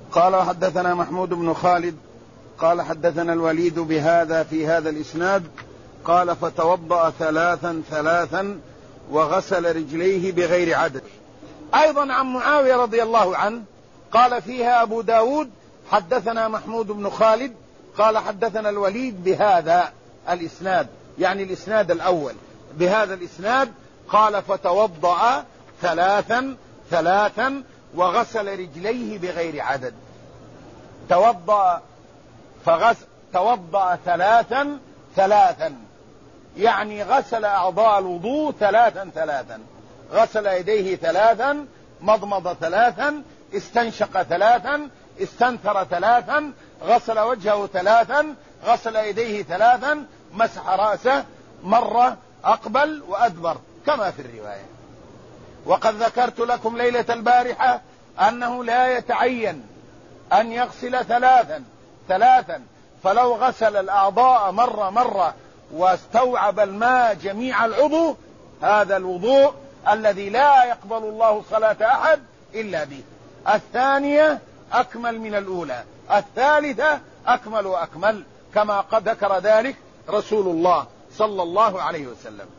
قال حدثنا محمود بن خالد قال حدثنا الوليد بهذا في هذا الإسناد قال فتوضأ ثلاثا وغسل رجليه بغير عدد. أيضا عن معاوية رضي الله عنه قال فيها أبو داود حدثنا محمود بن خالد قال حدثنا الوليد بهذا الإسناد، يعني الإسناد الأول بهذا الإسناد، قال فتوضأ ثلاثا وغسل رجليه بغير عدد. توضأ ثلاثا يعني غسل أعضاء الوضوء ثلاثا، غسل يديه ثلاثا، مضمض ثلاثا، استنشق ثلاثا، استنثر ثلاثا، غسل وجهه ثلاثا، غسل يديه ثلاثا، مسح رأسه مرة أقبل وأدبر كما في الرواية. وقد ذكرت لكم ليلة البارحة أنه لا يتعين أن يغسل ثلاثا، فلو غسل الأعضاء مرة واستوعب الماء جميع العضو، هذا الوضوء الذي لا يقبل الله صلاة أحد إلا به. الثانية أكمل من الأولى، الثالثة أكمل وأكمل، كما قد ذكر ذلك رسول الله صلى الله عليه وسلم.